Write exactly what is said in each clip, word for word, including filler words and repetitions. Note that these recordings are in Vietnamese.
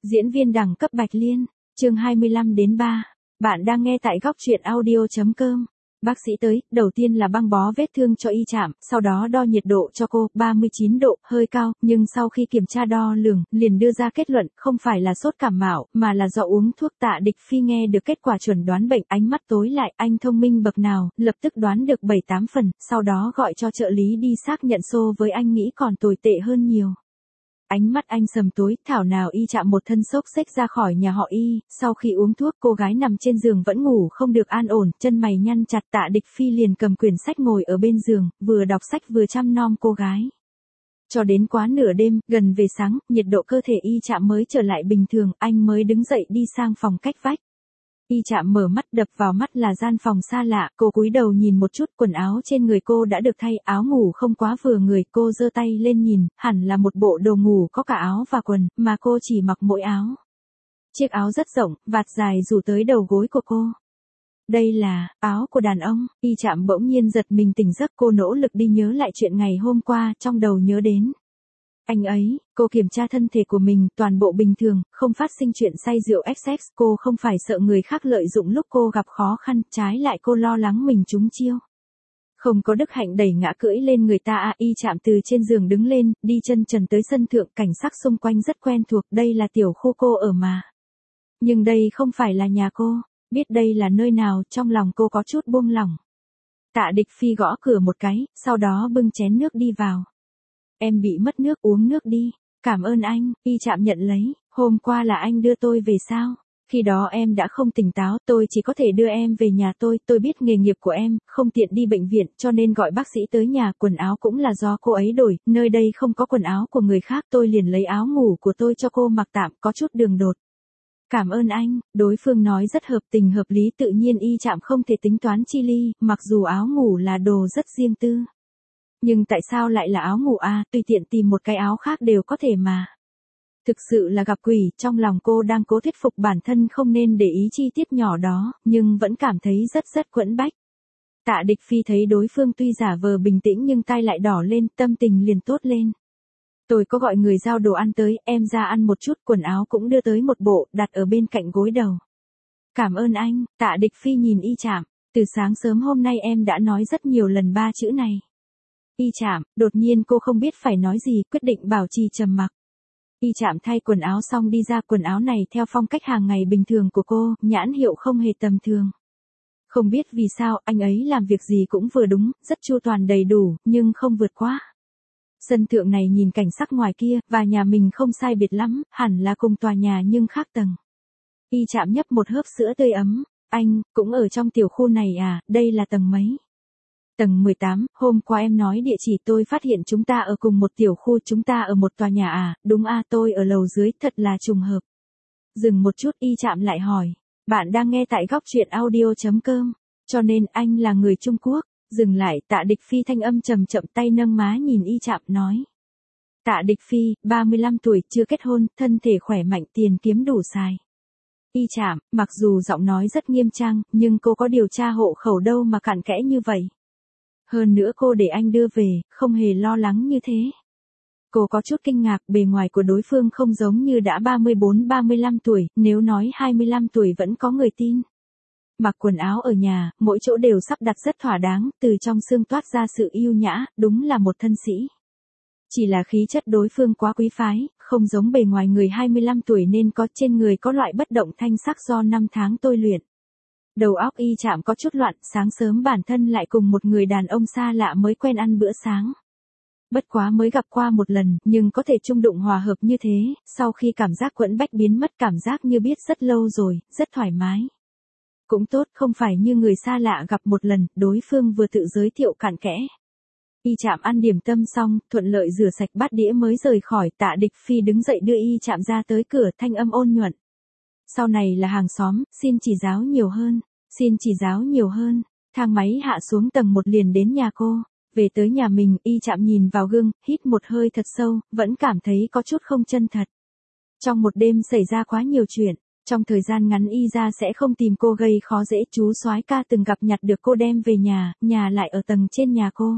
Diễn viên đẳng cấp Bạch Liên, chương hai mươi lăm đến ba. Bạn đang nghe tại góc truyện audio chấm com. Bác sĩ tới, đầu tiên là băng bó vết thương cho Y Trạm, sau đó đo nhiệt độ cho cô, ba mươi chín độ, hơi cao, nhưng sau khi kiểm tra đo lường, liền đưa ra kết luận, không phải là sốt cảm mạo, mà là do uống thuốc. Tạ Địch Phi nghe được kết quả chuẩn đoán bệnh, ánh mắt tối lại, anh thông minh bậc nào, lập tức đoán được bảy tám phần, sau đó gọi cho trợ lý đi xác nhận xô với anh nghĩ còn tồi tệ hơn nhiều. Ánh mắt anh sầm tối, thảo nào Y Trạm một thân xốc xếch ra khỏi nhà họ Y, sau khi uống thuốc cô gái nằm trên giường vẫn ngủ không được an ổn, chân mày nhăn chặt. Tạ Địch Phi liền cầm quyển sách ngồi ở bên giường, vừa đọc sách vừa chăm nom cô gái. Cho đến quá nửa đêm, gần về sáng, nhiệt độ cơ thể Y Trạm mới trở lại bình thường, anh mới đứng dậy đi sang phòng cách vách. Y Trạm mở mắt, đập vào mắt là gian phòng xa lạ, cô cúi đầu nhìn một chút, quần áo trên người cô đã được thay, áo ngủ không quá vừa người, cô giơ tay lên nhìn, hẳn là một bộ đồ ngủ có cả áo và quần, mà cô chỉ mặc mỗi áo. Chiếc áo rất rộng, vạt dài rủ tới đầu gối của cô. Đây là áo của đàn ông. Y Trạm bỗng nhiên giật mình tỉnh giấc, cô nỗ lực đi nhớ lại chuyện ngày hôm qua, trong đầu nhớ đến anh ấy. Cô kiểm tra thân thể của mình, toàn bộ bình thường, không phát sinh chuyện say rượu excess, cô không phải sợ người khác lợi dụng lúc cô gặp khó khăn, trái lại cô lo lắng mình trúng chiêu. Không có đức hạnh đẩy ngã cưỡi lên người ta à. Y Trạm từ trên giường đứng lên, đi chân trần tới sân thượng, cảnh sắc xung quanh rất quen thuộc, đây là tiểu khu cô ở mà. Nhưng đây không phải là nhà cô, biết đây là nơi nào, trong lòng cô có chút buông lỏng. Tạ Địch Phi gõ cửa một cái, sau đó bưng chén nước đi vào. Em bị mất nước, uống nước đi. Cảm ơn anh. Y Trạm nhận lấy, hôm qua là anh đưa tôi về sao? Khi đó em đã không tỉnh táo, tôi chỉ có thể đưa em về nhà tôi, tôi biết nghề nghiệp của em, không tiện đi bệnh viện, cho nên gọi bác sĩ tới nhà, quần áo cũng là do cô ấy đổi, nơi đây không có quần áo của người khác, tôi liền lấy áo ngủ của tôi cho cô mặc tạm, có chút đường đột. Cảm ơn anh. Đối phương nói rất hợp tình hợp lý, tự nhiên Y Trạm không thể tính toán chi ly, mặc dù áo ngủ là đồ rất riêng tư. Nhưng tại sao lại là áo ngủ à, tùy tiện tìm một cái áo khác đều có thể mà. Thực sự là gặp quỷ, trong lòng cô đang cố thuyết phục bản thân không nên để ý chi tiết nhỏ đó, nhưng vẫn cảm thấy rất rất quẫn bách. Tạ Địch Phi thấy đối phương tuy giả vờ bình tĩnh nhưng tai lại đỏ lên, tâm tình liền tốt lên. Tôi có gọi người giao đồ ăn tới, em ra ăn một chút, quần áo cũng đưa tới một bộ, đặt ở bên cạnh gối đầu. Cảm ơn anh. Tạ Địch Phi nhìn Y Trạm, từ sáng sớm hôm nay em đã nói rất nhiều lần ba chữ này. Y Trạm, đột nhiên cô không biết phải nói gì, quyết định bảo trì trầm mặc. Y Trạm thay quần áo xong đi ra, quần áo này theo phong cách hàng ngày bình thường của cô, nhãn hiệu không hề tầm thường. Không biết vì sao, anh ấy làm việc gì cũng vừa đúng, rất chu toàn đầy đủ, nhưng không vượt quá. Sân thượng này nhìn cảnh sắc ngoài kia, và nhà mình không sai biệt lắm, hẳn là cùng tòa nhà nhưng khác tầng. Y Trạm nhấp một hớp sữa tươi ấm, anh, cũng ở trong tiểu khu này à, đây là tầng mấy? Tầng mười tám, hôm qua em nói địa chỉ tôi phát hiện chúng ta ở cùng một tiểu khu, chúng ta ở một tòa nhà à, đúng à, tôi ở lầu dưới, thật là trùng hợp. Dừng một chút, Y Trạm lại hỏi, bạn đang nghe tại góc truyện audio chấm com, cho nên anh là người Trung Quốc. Dừng lại, Tạ Địch Phi thanh âm trầm chậm, tay nâng má nhìn Y Trạm, nói. Tạ Địch Phi, ba mươi lăm tuổi, chưa kết hôn, thân thể khỏe mạnh, tiền kiếm đủ xài. Y Trạm, mặc dù giọng nói rất nghiêm trang, nhưng cô có điều tra hộ khẩu đâu mà cặn kẽ như vậy. Hơn nữa cô để anh đưa về, không hề lo lắng như thế. Cô có chút kinh ngạc, bề ngoài của đối phương không giống như đã ba mươi bốn ba mươi lăm tuổi, nếu nói hai mươi lăm tuổi vẫn có người tin. Mặc quần áo ở nhà, mỗi chỗ đều sắp đặt rất thỏa đáng, từ trong xương toát ra sự yêu nhã, đúng là một thân sĩ. Chỉ là khí chất đối phương quá quý phái, không giống bề ngoài người hai mươi lăm tuổi nên có, trên người có loại bất động thanh sắc do năm tháng tôi luyện. Đầu óc Y Trạm có chút loạn, sáng sớm bản thân lại cùng một người đàn ông xa lạ mới quen ăn bữa sáng. Bất quá mới gặp qua một lần, nhưng có thể chung đụng hòa hợp như thế, sau khi cảm giác quẫn bách biến mất, cảm giác như biết rất lâu rồi, rất thoải mái. Cũng tốt, không phải như người xa lạ gặp một lần, đối phương vừa tự giới thiệu cặn kẽ. Y Trạm ăn điểm tâm xong, thuận lợi rửa sạch bát đĩa mới rời khỏi. Tạ Địch Phi đứng dậy đưa Y Trạm ra tới cửa, thanh âm ôn nhuận. Sau này là hàng xóm, xin chỉ giáo nhiều hơn, xin chỉ giáo nhiều hơn. Thang máy hạ xuống tầng một liền đến nhà cô. Về tới nhà mình, Y Trạm nhìn vào gương, hít một hơi thật sâu, vẫn cảm thấy có chút không chân thật. Trong một đêm xảy ra quá nhiều chuyện. Trong thời gian ngắn Y ra sẽ không tìm cô gây khó dễ, chú soái ca từng gặp nhặt được cô đem về nhà, nhà lại ở tầng trên nhà cô.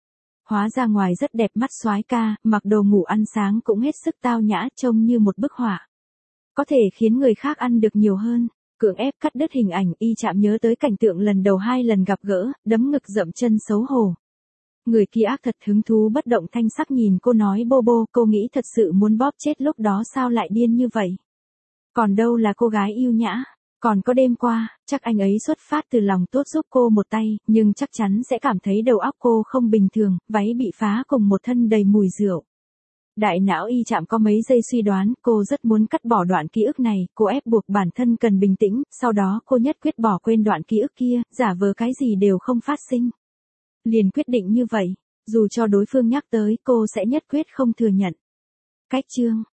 Hóa ra ngoài rất đẹp mắt soái ca, mặc đồ ngủ ăn sáng cũng hết sức tao nhã, trông như một bức họa. có thể khiến người khác ăn được nhiều hơn. Cưỡng ép cắt đứt hình ảnh, Y Trạm nhớ tới cảnh tượng lần đầu hai lần gặp gỡ, đấm ngực dậm chân xấu hổ. Người kia ác thật hứng thú bất động thanh sắc nhìn cô nói bô bô, cô nghĩ thật sự muốn bóp chết lúc đó sao lại điên như vậy. Còn đâu là cô gái yêu nhã. Còn có đêm qua, chắc anh ấy xuất phát từ lòng tốt giúp cô một tay, nhưng chắc chắn sẽ cảm thấy đầu óc cô không bình thường, váy bị phá cùng một thân đầy mùi rượu. Đại não Y Trạm có mấy giây suy đoán, cô rất muốn cắt bỏ đoạn ký ức này, cô ép buộc bản thân cần bình tĩnh, sau đó cô nhất quyết bỏ quên đoạn ký ức kia, giả vờ cái gì đều không phát sinh. Liền quyết định như vậy, dù cho đối phương nhắc tới, cô sẽ nhất quyết không thừa nhận. Cách chương